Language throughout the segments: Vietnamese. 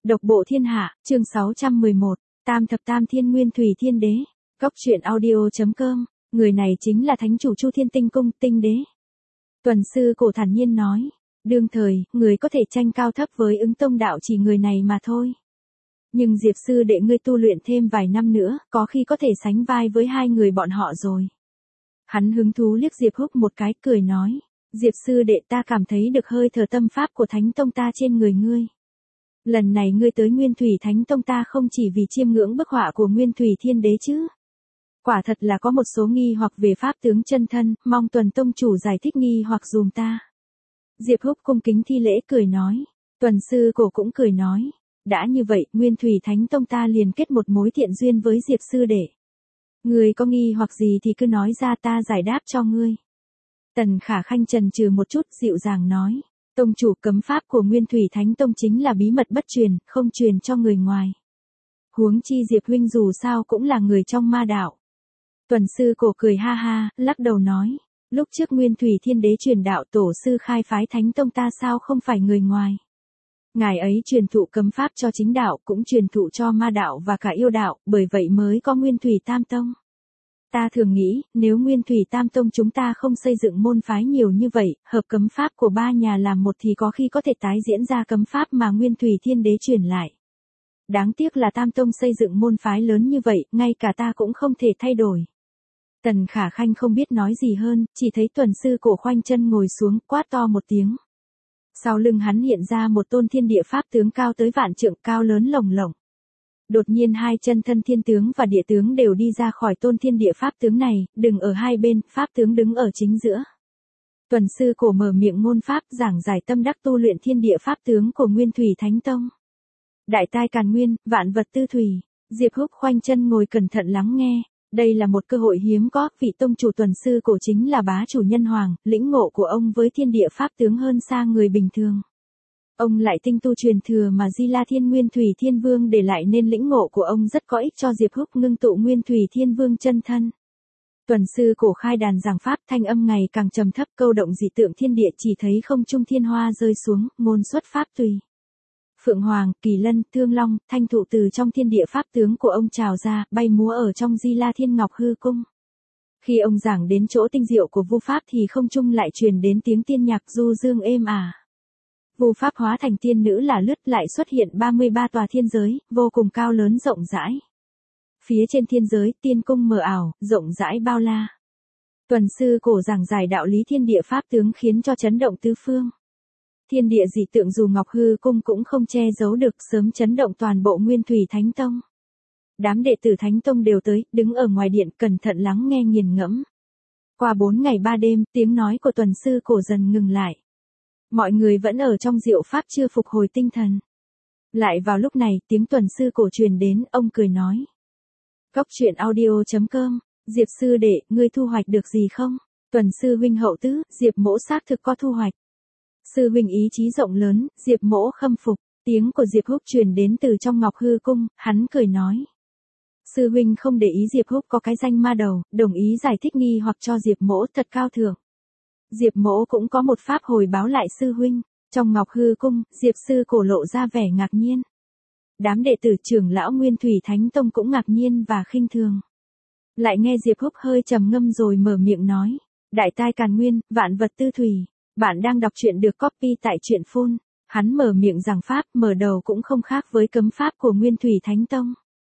Độc bộ thiên hạ, chương 611, Tam thập tam thiên nguyên thủy thiên đế. Góc truyện audio.com, người này chính là thánh chủ Chu Thiên Tinh Cung, Tinh đế. Tuần sư cổ thản nhiên nói, đương thời, người có thể tranh cao thấp với Ứng Tông đạo chỉ người này mà thôi. Nhưng Diệp sư đệ ngươi tu luyện thêm vài năm nữa, có khi có thể sánh vai với hai người bọn họ rồi. Hắn hứng thú liếc Diệp Húc một cái, cười nói, Diệp sư đệ ta cảm thấy được hơi thở tâm pháp của Thánh Tông ta trên người ngươi. Lần này ngươi tới Nguyên Thủy Thánh Tông ta không chỉ vì chiêm ngưỡng bức họa của Nguyên Thủy Thiên Đế chứ. Quả thật là có một số nghi hoặc về pháp tướng chân thân, mong Tuần Tông chủ giải thích nghi hoặc dùm ta. Diệp Húc cung kính thi lễ cười nói. Tuần sư cổ cũng cười nói. Đã như vậy, Nguyên Thủy Thánh Tông ta liền kết một mối thiện duyên với Diệp sư đệ. Ngươi có nghi hoặc gì thì cứ nói ra ta giải đáp cho ngươi. Tần Khả Khanh chần chừ một chút dịu dàng nói. Tông chủ cấm pháp của Nguyên Thủy Thánh Tông chính là bí mật bất truyền, không truyền cho người ngoài. Huống chi Diệp huynh dù sao cũng là người trong ma đạo. Tuần sư cổ cười ha ha, lắc đầu nói. Lúc trước Nguyên Thủy Thiên Đế truyền đạo tổ sư khai phái Thánh Tông ta sao không phải người ngoài. Ngài ấy truyền thụ cấm pháp cho chính đạo, cũng truyền thụ cho ma đạo và cả yêu đạo, bởi vậy mới có Nguyên Thủy Tam Tông. Ta thường nghĩ, nếu Nguyên Thủy Tam Tông chúng ta không xây dựng môn phái nhiều như vậy, hợp cấm pháp của ba nhà làm một thì có khi có thể tái diễn ra cấm pháp mà Nguyên Thủy Thiên Đế truyền lại. Đáng tiếc là Tam Tông xây dựng môn phái lớn như vậy, ngay cả ta cũng không thể thay đổi. Tần Khả Khanh không biết nói gì hơn, chỉ thấy tuần sư cổ khoanh chân ngồi xuống, quát to một tiếng. Sau lưng hắn hiện ra một tôn thiên địa pháp tướng cao tới vạn trượng, cao lớn lồng lộng. Đột nhiên hai chân thân thiên tướng và địa tướng đều đi ra khỏi tôn thiên địa pháp tướng này, đừng ở hai bên, pháp tướng đứng ở chính giữa. Tuần sư cổ mở miệng ngôn pháp giảng giải tâm đắc tu luyện thiên địa pháp tướng của Nguyên Thủy Thánh Tông. Đại tai càn nguyên, vạn vật tư thủy. Diệp Húc khoanh chân ngồi cẩn thận lắng nghe. Đây là một cơ hội hiếm có, vị tông chủ tuần sư cổ chính là bá chủ nhân hoàng, lĩnh ngộ của ông với thiên địa pháp tướng hơn xa người bình thường. Ông lại tinh tu truyền thừa mà Di La Thiên Nguyên Thủy Thiên Vương để lại nên lĩnh ngộ của ông rất có ích cho Diệp Húc ngưng tụ Nguyên Thủy Thiên Vương chân thân. Tuần sư cổ khai đàn giảng pháp, thanh âm ngày càng trầm thấp, câu động dị tượng thiên địa, chỉ thấy không trung thiên hoa rơi xuống, ngôn xuất pháp tùy. Phượng Hoàng, Kỳ Lân, Thương Long, thanh thụ từ trong thiên địa pháp tướng của ông trào ra, bay múa ở trong Di La Thiên Ngọc Hư Cung. Khi ông giảng đến chỗ tinh diệu của vu pháp thì không trung lại truyền đến tiếng tiên nhạc du dương êm ả. Vu pháp hóa thành tiên nữ là lướt lại xuất hiện 33 tòa thiên giới, vô cùng cao lớn rộng rãi. Phía trên thiên giới, tiên cung mờ ảo, rộng rãi bao la. Tuần sư cổ giảng giải đạo lý thiên địa pháp tướng khiến cho chấn động tứ phương. Thiên địa dị tượng dù Ngọc Hư Cung cũng không che giấu được, sớm chấn động toàn bộ Nguyên Thủy Thánh Tông. Đám đệ tử Thánh Tông đều tới, đứng ở ngoài điện cẩn thận lắng nghe nghiền ngẫm. Qua 4 ngày 3 đêm, tiếng nói của tuần sư cổ dần ngừng lại. Mọi người vẫn ở trong diệu pháp chưa phục hồi tinh thần. Lại vào lúc này, tiếng tuần sư cổ truyền đến, ông cười nói. Góc truyện audio.com, Diệp sư đệ, ngươi thu hoạch được gì không? Tuần sư huynh hậu tứ, Diệp mỗ xác thực có thu hoạch. Sư huynh ý chí rộng lớn, Diệp mỗ khâm phục. Tiếng của Diệp Húc truyền đến từ trong Ngọc Hư Cung, hắn cười nói. Sư huynh không để ý Diệp Húc có cái danh ma đầu, đồng ý giải thích nghi hoặc cho Diệp mỗ thật cao thượng. Diệp mỗ cũng có một pháp hồi báo lại sư huynh. Trong Ngọc Hư Cung, Diệp sư cổ lộ ra vẻ ngạc nhiên. Đám đệ tử trưởng lão Nguyên Thủy Thánh Tông cũng ngạc nhiên và khinh thường. Lại nghe Diệp Húc hơi trầm ngâm rồi mở miệng nói. Đại tai càn nguyên, vạn vật tư thủy. Bạn đang đọc truyện được copy tại truyện phone. Hắn mở miệng giảng pháp, mở đầu cũng không khác với cấm pháp của Nguyên Thủy Thánh Tông.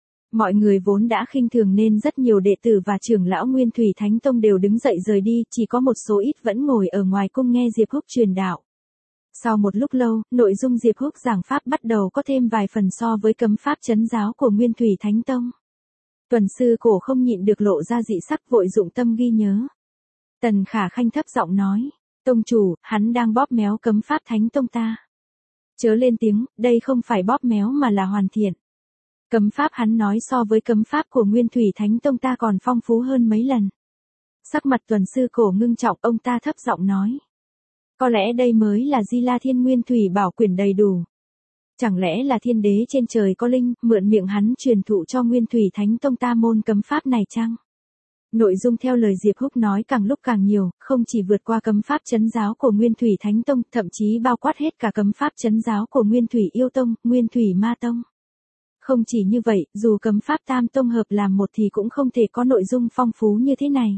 Mọi người vốn đã khinh thường nên rất nhiều đệ tử và trưởng lão Nguyên Thủy Thánh Tông đều đứng dậy rời đi, chỉ có một số ít vẫn ngồi ở ngoài cung nghe Diệp Húc truyền đạo. Sau một lúc lâu, nội dung Diệp Húc giảng pháp bắt đầu có thêm vài phần so với cấm pháp trấn giáo của Nguyên Thủy Thánh Tông. Tuần sư cổ không nhịn được lộ ra dị sắc, vội dụng tâm ghi nhớ. Tần Khả Khanh thấp giọng nói. Tông chủ, hắn đang bóp méo cấm pháp Thánh Tông ta. Chớ lên tiếng, đây không phải bóp méo mà là hoàn thiện. Cấm pháp hắn nói so với cấm pháp của Nguyên Thủy Thánh Tông ta còn phong phú hơn mấy lần. Sắc mặt tuần sư cổ ngưng trọng, ông ta thấp giọng nói. Có lẽ đây mới là Di La Thiên Nguyên Thủy Bảo Quyển đầy đủ. Chẳng lẽ là thiên đế trên trời có linh, mượn miệng hắn truyền thụ cho Nguyên Thủy Thánh Tông ta môn cấm pháp này chăng? Nội dung theo lời Diệp Húc nói càng lúc càng nhiều, không chỉ vượt qua cấm pháp trấn giáo của Nguyên Thủy Thánh Tông, thậm chí bao quát hết cả cấm pháp trấn giáo của Nguyên Thủy Yêu Tông, Nguyên Thủy Ma Tông. Không chỉ như vậy, dù cấm pháp tam tông hợp làm một thì cũng không thể có nội dung phong phú như thế này.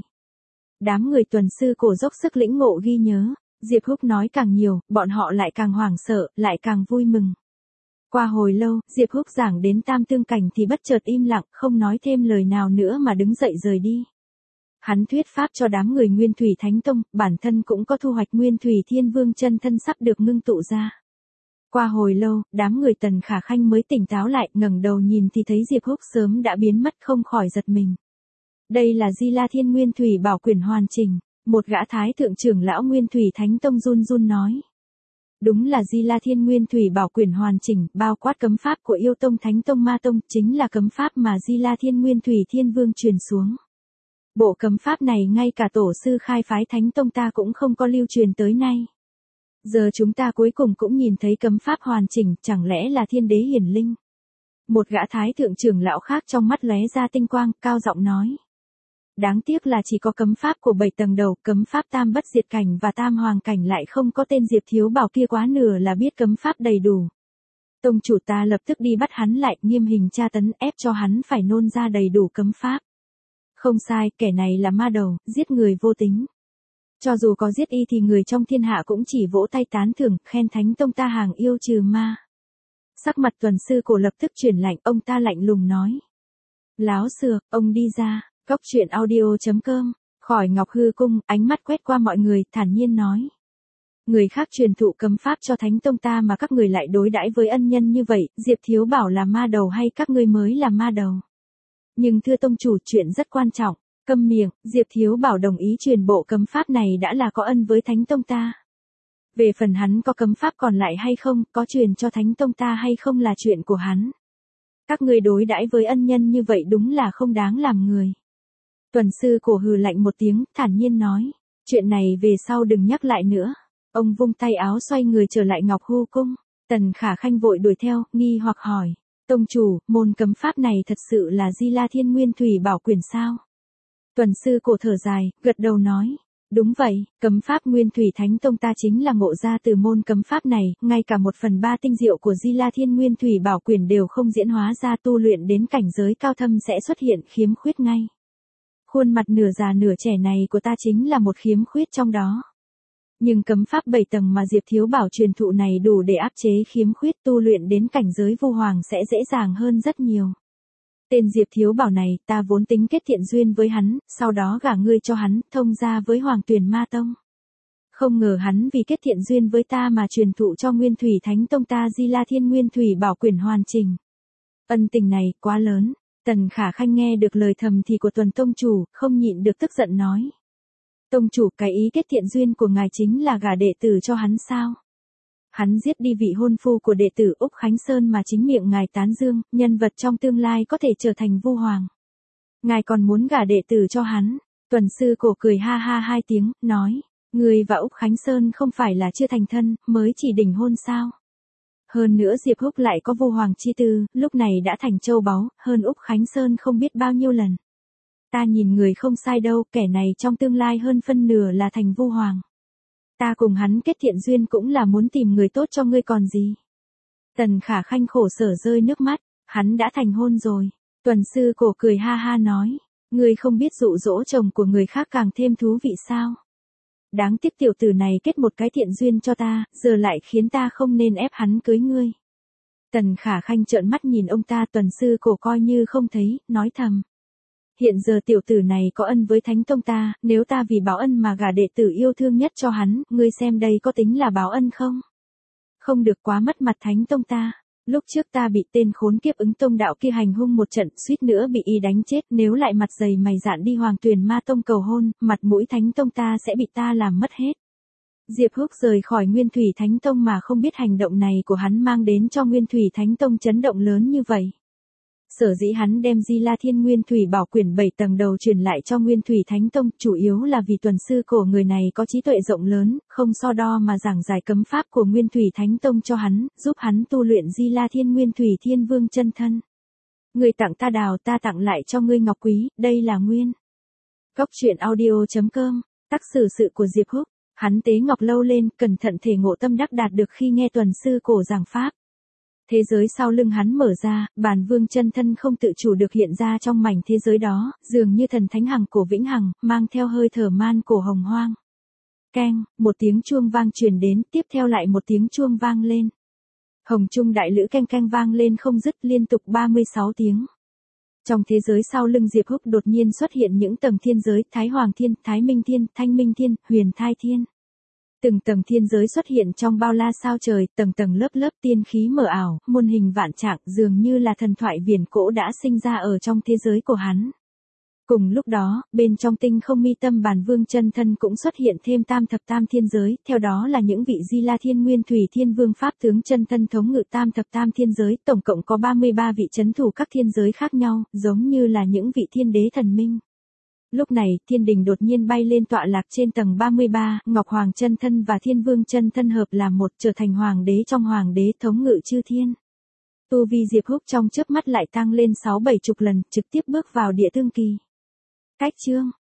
Đám người tuần sư cổ dốc sức lĩnh ngộ ghi nhớ, Diệp Húc nói càng nhiều, bọn họ lại càng hoảng sợ, lại càng vui mừng. Qua hồi lâu, Diệp Húc giảng đến tam tương cảnh thì bất chợt im lặng, không nói thêm lời nào nữa mà đứng dậy rời đi. Hắn thuyết pháp cho đám người Nguyên Thủy Thánh Tông, bản thân cũng có thu hoạch Nguyên Thủy Thiên Vương chân thân sắp được ngưng tụ ra. Qua hồi lâu, đám người Tần Khả Khanh mới tỉnh táo lại, ngẩng đầu nhìn thì thấy Diệp Húc sớm đã biến mất, không khỏi giật mình. Đây là Di La Thiên Nguyên Thủy Bảo Quyển hoàn chỉnh, một gã thái thượng trưởng lão Nguyên Thủy Thánh Tông run run nói. Đúng là Di La Thiên Nguyên Thủy Bảo Quyển hoàn chỉnh, bao quát cấm pháp của Yêu Tông, Thánh Tông, Ma Tông, chính là cấm pháp mà Di La Thiên Nguyên Thủy Thiên Vương truyền xuống. Bộ cấm pháp này ngay cả tổ sư khai phái Thánh Tông ta cũng không có lưu truyền tới nay. Giờ chúng ta cuối cùng cũng nhìn thấy cấm pháp hoàn chỉnh, chẳng lẽ là Thiên Đế hiển linh? Một gã thái thượng trưởng lão khác trong mắt lóe ra tinh quang, cao giọng nói. Đáng tiếc là chỉ có cấm pháp của 7 tầng đầu, cấm pháp tam bất diệt cảnh và tam hoàng cảnh lại không có tên Diệp Thiếu Bảo kia, quá nửa là biết cấm pháp đầy đủ. Tông chủ ta lập tức đi bắt hắn lại, nghiêm hình tra tấn, ép cho hắn phải nôn ra đầy đủ cấm pháp. Không sai, kẻ này là ma đầu, giết người vô tính. Cho dù có giết y thì người trong thiên hạ cũng chỉ vỗ tay tán thưởng, khen Thánh Tông ta hàng yêu trừ ma. Sắc mặt tuần sư cổ lập tức chuyển lạnh, ông ta lạnh lùng nói. Láo xược, ông đi ra. Góc truyện audio.com, khỏi Ngọc Hư Cung, ánh mắt quét qua mọi người, thản nhiên nói. Người khác truyền thụ cấm pháp cho Thánh Tông ta mà các người lại đối đãi với ân nhân như vậy, Diệp Thiếu Bảo là ma đầu hay các ngươi mới là ma đầu? Nhưng thưa tông chủ, chuyện rất quan trọng, câm miệng, Diệp Thiếu Bảo đồng ý truyền bộ cấm pháp này đã là có ân với Thánh Tông ta. Về phần hắn có cấm pháp còn lại hay không, có truyền cho Thánh Tông ta hay không là chuyện của hắn. Các ngươi đối đãi với ân nhân như vậy đúng là không đáng làm người. Tuần sư cổ hừ lạnh một tiếng, thản nhiên nói, chuyện này về sau đừng nhắc lại nữa. Ông vung tay áo xoay người trở lại Ngọc Hư Cung. Tần Khả Khanh vội đuổi theo, nghi hoặc hỏi, tông chủ, môn cấm pháp này thật sự là Di La Thiên Nguyên Thủy Bảo Quyển sao? Tuần sư cổ thở dài, gật đầu nói, đúng vậy, cấm pháp Nguyên Thủy Thánh Tông ta chính là ngộ ra từ môn cấm pháp này, ngay cả 1/3 tinh diệu của Di La Thiên Nguyên Thủy Bảo Quyển đều không diễn hóa ra, tu luyện đến cảnh giới cao thâm sẽ xuất hiện khiếm khuyết ngay. Khuôn mặt nửa già nửa trẻ này của ta chính là một khiếm khuyết trong đó. Nhưng cấm pháp 7 tầng mà Diệp Thiếu Bảo truyền thụ này đủ để áp chế khiếm khuyết, tu luyện đến cảnh giới vu hoàng sẽ dễ dàng hơn rất nhiều. Tên Diệp Thiếu Bảo này, ta vốn tính kết thiện duyên với hắn, sau đó gả ngươi cho hắn, thông gia với Hoàng Tuyền Ma Tông. Không ngờ hắn vì kết thiện duyên với ta mà truyền thụ cho Nguyên Thủy Thánh Tông ta Di La Thiên Nguyên Thủy Bảo Quyển hoàn chỉnh. Ân tình này quá lớn. Tần Khả Khanh nghe được lời thầm thì của Tuần tông chủ, không nhịn được tức giận nói. Tông chủ, cái ý kết thiện duyên của ngài chính là gả đệ tử cho hắn sao? Hắn giết đi vị hôn phu của đệ tử Úc Khánh Sơn mà chính miệng ngài tán dương, nhân vật trong tương lai có thể trở thành vu hoàng. Ngài còn muốn gả đệ tử cho hắn? Tuần sư cổ cười ha ha 2 tiếng, nói, người và Úc Khánh Sơn không phải là chưa thành thân, mới chỉ đỉnh hôn sao? Hơn nữa Diệp Húc lại có vu hoàng chi tư, lúc này đã thành châu báu, hơn Úc Khánh Sơn không biết bao nhiêu lần. Ta nhìn người không sai đâu, kẻ này trong tương lai hơn phân nửa là thành vu hoàng. Ta cùng hắn kết thiện duyên cũng là muốn tìm người tốt cho ngươi còn gì. Tần Khả Khanh khổ sở rơi nước mắt, hắn đã thành hôn rồi. Tuần sư cổ cười ha ha nói, ngươi không biết dụ dỗ chồng của người khác càng thêm thú vị sao? Đáng tiếc tiểu tử này kết một cái thiện duyên cho ta, giờ lại khiến ta không nên ép hắn cưới ngươi. Tần Khả Khanh trợn mắt nhìn ông ta, tuần sư cổ coi như không thấy, nói thầm. Hiện giờ tiểu tử này có ân với Thánh Tông ta, nếu ta vì báo ân mà gả đệ tử yêu thương nhất cho hắn, ngươi xem đây có tính là báo ân không? Không được quá mất mặt Thánh Tông ta. Lúc trước ta bị tên khốn kiếp Ứng Tông đạo kia hành hung một trận, suýt nữa bị y đánh chết, nếu lại mặt dày mày dạn đi Hoàng Tuyền Ma Tông cầu hôn, mặt mũi Thánh Tông ta sẽ bị ta làm mất hết. Diệp Húc rời khỏi Nguyên Thủy Thánh Tông mà không biết hành động này của hắn mang đến cho Nguyên Thủy Thánh Tông chấn động lớn như vậy. Sở dĩ hắn đem Di La Thiên Nguyên Thủy Bảo Quyển 7 tầng đầu truyền lại cho Nguyên Thủy Thánh Tông, chủ yếu là vì tuần sư cổ người này có trí tuệ rộng lớn, không so đo mà giảng giải cấm pháp của Nguyên Thủy Thánh Tông cho hắn, giúp hắn tu luyện Di La Thiên Nguyên Thủy Thiên Vương chân thân. Người tặng ta đào, ta tặng lại cho ngươi ngọc quý, đây là nguyên. Cóc truyện audio.com, tác sử sự của Diệp Húc, hắn tế ngọc lâu lên, cẩn thận thể ngộ tâm đắc đạt được khi nghe tuần sư cổ giảng pháp. Thế giới sau lưng hắn mở ra, bản vương chân thân không tự chủ được hiện ra trong mảnh thế giới đó, dường như thần thánh hằng cổ vĩnh hằng, mang theo hơi thở man cổ hồng hoang. Keng, một tiếng chuông vang truyền đến, tiếp theo lại một tiếng chuông vang lên. Hồng trung đại lữ keng keng vang lên không dứt, liên tục 36 tiếng. Trong thế giới sau lưng Diệp Húc đột nhiên xuất hiện những tầng thiên giới, Thái Hoàng Thiên, Thái Minh Thiên, Thanh Minh Thiên, Huyền Thai Thiên. Từng tầng thiên giới xuất hiện trong bao la sao trời, tầng tầng lớp lớp tiên khí mờ ảo, muôn hình vạn trạng, dường như là thần thoại viển cổ đã sinh ra ở trong thế giới của hắn. Cùng lúc đó, bên trong tinh không mi tâm bản vương chân thân cũng xuất hiện thêm tam thập tam thiên giới, theo đó là những vị Di La Thiên Nguyên Thủy Thiên Vương Pháp tướng chân thân thống ngự tam thập tam thiên giới, tổng cộng có 33 vị chấn thủ các thiên giới khác nhau, giống như là những vị thiên đế thần minh. Lúc này, thiên đình đột nhiên bay lên tọa lạc trên tầng 33, Ngọc Hoàng chân thân và Thiên Vương chân thân hợp làm một, trở thành hoàng đế trong hoàng đế thống ngự chư thiên. Tu vi Diệp Húc trong chớp mắt lại tăng lên 6-7 chục lần, trực tiếp bước vào địa tương kỳ. Cách chương